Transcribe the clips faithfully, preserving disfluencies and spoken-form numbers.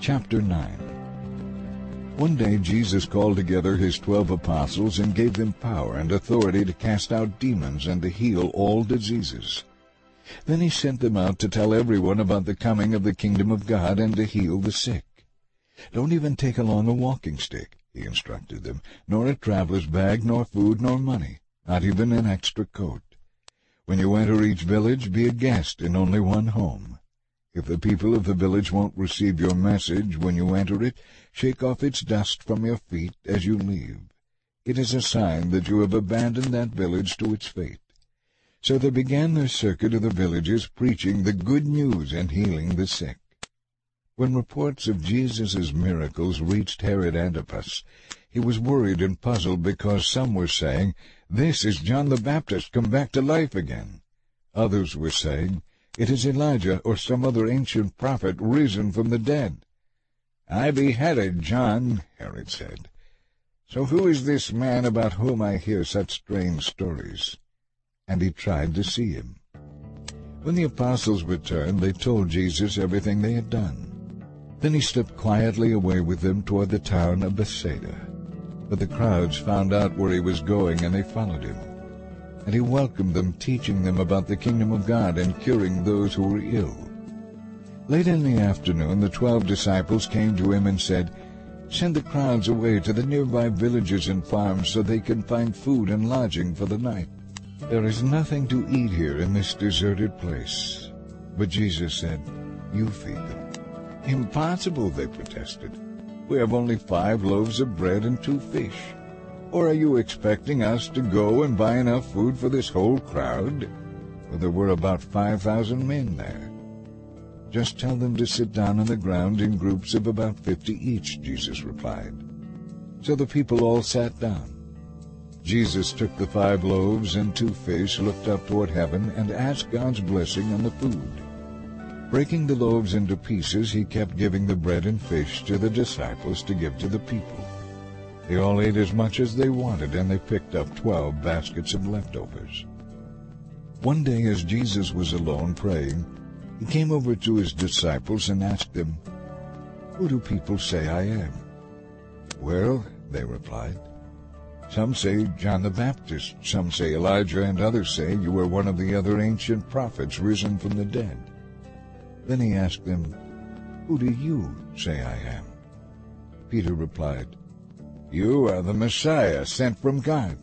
Chapter nine. One day Jesus called together his twelve apostles and gave them power and authority to cast out demons and to heal all diseases. Then he sent them out to tell everyone about the coming of the kingdom of God and to heal the sick. "Don't even take along a walking stick," he instructed them, "nor a traveler's bag, nor food, nor money, not even an extra coat. When you enter each village, be a guest in only one home. If the people of the village won't receive your message when you enter it, shake off its dust from your feet as you leave. It is a sign that you have abandoned that village to its fate." So they began their circuit of the villages, preaching the good news and healing the sick. When reports of Jesus' miracles reached Herod Antipas, he was worried and puzzled because some were saying, "This is John the Baptist come back to life again." Others were saying, "It is Elijah or some other ancient prophet risen from the dead." "I beheaded John," Herod said. "So who is this man about whom I hear such strange stories?" And he tried to see him. When the apostles returned, they told Jesus everything they had done. Then he slipped quietly away with them toward the town of Bethsaida. But the crowds found out where he was going, and they followed him. And he welcomed them, teaching them about the kingdom of God and curing those who were ill. Late in the afternoon, the twelve disciples came to him and said, "Send the crowds away to the nearby villages and farms so they can find food and lodging for the night. There is nothing to eat here in this deserted place." But Jesus said, "You feed them." "Impossible," they protested. "We have only five loaves of bread and two fish. Or are you expecting us to go and buy enough food for this whole crowd?" For there were about five thousand men there. "Just tell them to sit down on the ground in groups of about fifty each," Jesus replied. So the people all sat down. Jesus took the five loaves and two fish, looked up toward heaven, and asked God's blessing on the food. Breaking the loaves into pieces, he kept giving the bread and fish to the disciples to give to the people. They all ate as much as they wanted, and they picked up twelve baskets of leftovers. One day, as Jesus was alone praying, he came over to his disciples and asked them, "Who do people say I am?" "Well," they replied, "some say John the Baptist, some say Elijah, and others say you are one of the other ancient prophets risen from the dead." Then he asked them, "Who do you say I am?" Peter replied, "You are the Messiah sent from God."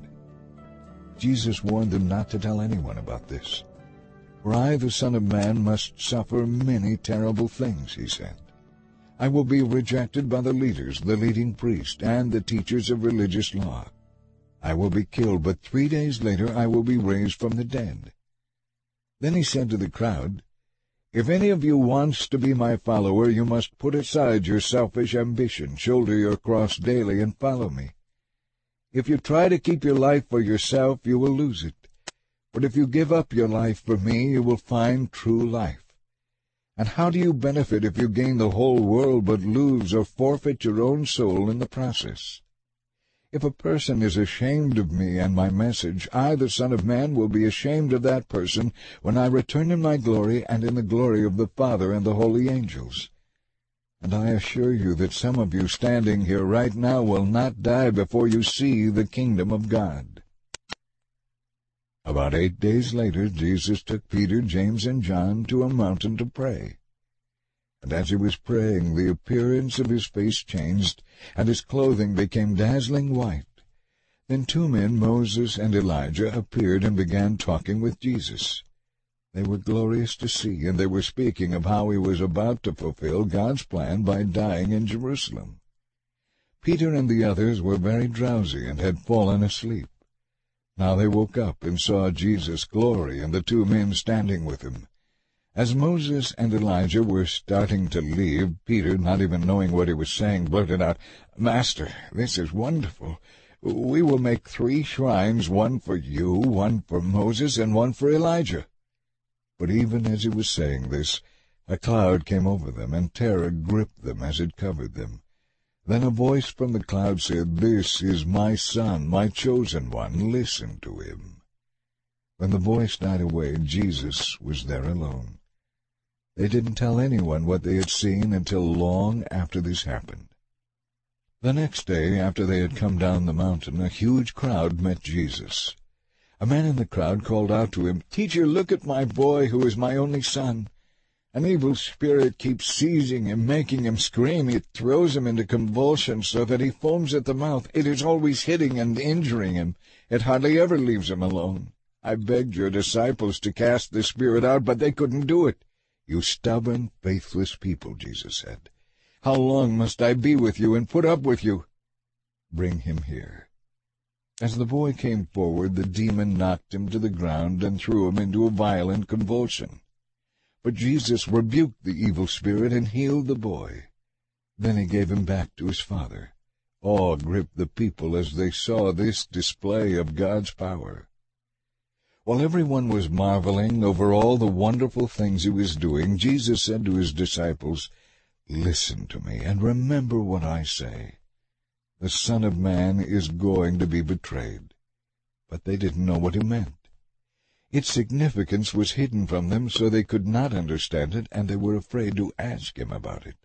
Jesus warned them not to tell anyone about this. "For I, the Son of Man, must suffer many terrible things," he said. "I will be rejected by the leaders, the leading priests, and the teachers of religious law. I will be killed, but three days later I will be raised from the dead." Then he said to the crowd, "If any of you wants to be my follower, you must put aside your selfish ambition, shoulder your cross daily, and follow me. If you try to keep your life for yourself, you will lose it. But if you give up your life for me, you will find true life. And how do you benefit if you gain the whole world but lose or forfeit your own soul in the process? If a person is ashamed of me and my message, I, the Son of Man, will be ashamed of that person when I return in my glory and in the glory of the Father and the holy angels. And I assure you that some of you standing here right now will not die before you see the kingdom of God." About eight days later, Jesus took Peter, James, and John to a mountain to pray. And as he was praying, the appearance of his face changed, and his clothing became dazzling white. Then two men, Moses and Elijah, appeared and began talking with Jesus. They were glorious to see, and they were speaking of how he was about to fulfill God's plan by dying in Jerusalem. Peter and the others were very drowsy and had fallen asleep. Now they woke up and saw Jesus' glory and the two men standing with him. As Moses and Elijah were starting to leave, Peter, not even knowing what he was saying, blurted out, "Master, this is wonderful. We will make three shrines, one for you, one for Moses, and one for Elijah." But even as he was saying this, a cloud came over them, and terror gripped them as it covered them. Then a voice from the cloud said, "This is my Son, my chosen one. Listen to him." When the voice died away, Jesus was there alone. They didn't tell anyone what they had seen until long after this happened. The next day, after they had come down the mountain, a huge crowd met Jesus. A man in the crowd called out to him, "Teacher, look at my boy, who is my only son. An evil spirit keeps seizing him, making him scream. It throws him into convulsions so that he foams at the mouth. It is always hitting and injuring him. It hardly ever leaves him alone. I begged your disciples to cast the spirit out, but they couldn't do it." "You stubborn, faithless people," Jesus said. "How long must I be with you and put up with you? Bring him here." As the boy came forward, the demon knocked him to the ground and threw him into a violent convulsion. But Jesus rebuked the evil spirit and healed the boy. Then he gave him back to his father. Awe gripped the people as they saw this display of God's power. While everyone was marveling over all the wonderful things he was doing, Jesus said to his disciples, "Listen to me and remember what I say. The Son of Man is going to be betrayed." But they didn't know what he meant. Its significance was hidden from them, so they could not understand it, and they were afraid to ask him about it.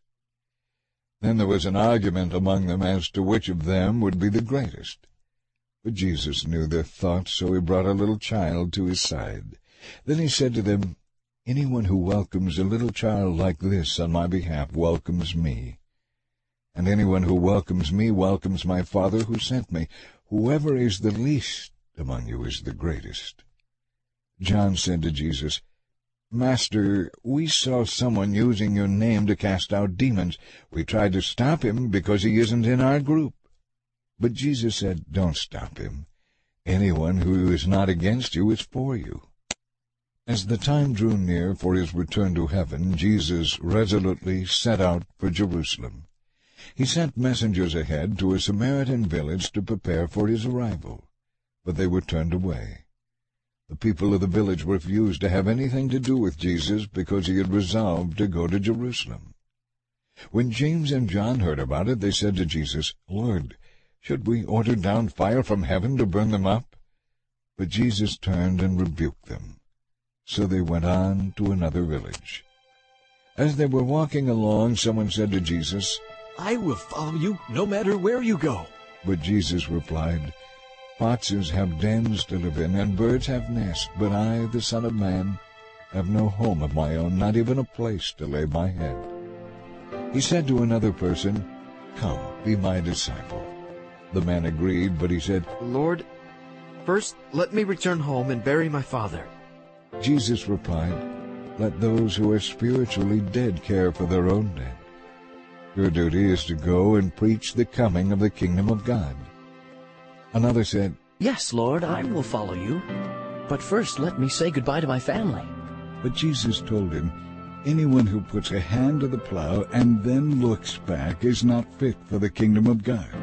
Then there was an argument among them as to which of them would be the greatest. But Jesus knew their thoughts, so he brought a little child to his side. Then he said to them, "Anyone who welcomes a little child like this on my behalf welcomes me. And anyone who welcomes me welcomes my Father who sent me. Whoever is the least among you is the greatest." John said to Jesus, "Master, we saw someone using your name to cast out demons. We tried to stop him because he isn't in our group." But Jesus said, "Don't stop him. Anyone who is not against you is for you." As the time drew near for his return to heaven, Jesus resolutely set out for Jerusalem. He sent messengers ahead to a Samaritan village to prepare for his arrival, but they were turned away. The people of the village refused to have anything to do with Jesus because he had resolved to go to Jerusalem. When James and John heard about it, they said to Jesus, "Lord, should we order down fire from heaven to burn them up?" But Jesus turned and rebuked them. So they went on to another village. As they were walking along, someone said to Jesus, "I will follow you no matter where you go." But Jesus replied, "Foxes have dens to live in, and birds have nests, but I, the Son of Man, have no home of my own, not even a place to lay my head." He said to another person, "Come, be my disciple." The man agreed, but he said, "Lord, first let me return home and bury my father." Jesus replied, "Let those who are spiritually dead care for their own dead. Your duty is to go and preach the coming of the kingdom of God." Another said, "Yes, Lord, I will follow you. But first let me say goodbye to my family." But Jesus told him, "Anyone who puts a hand to the plow and then looks back is not fit for the kingdom of God."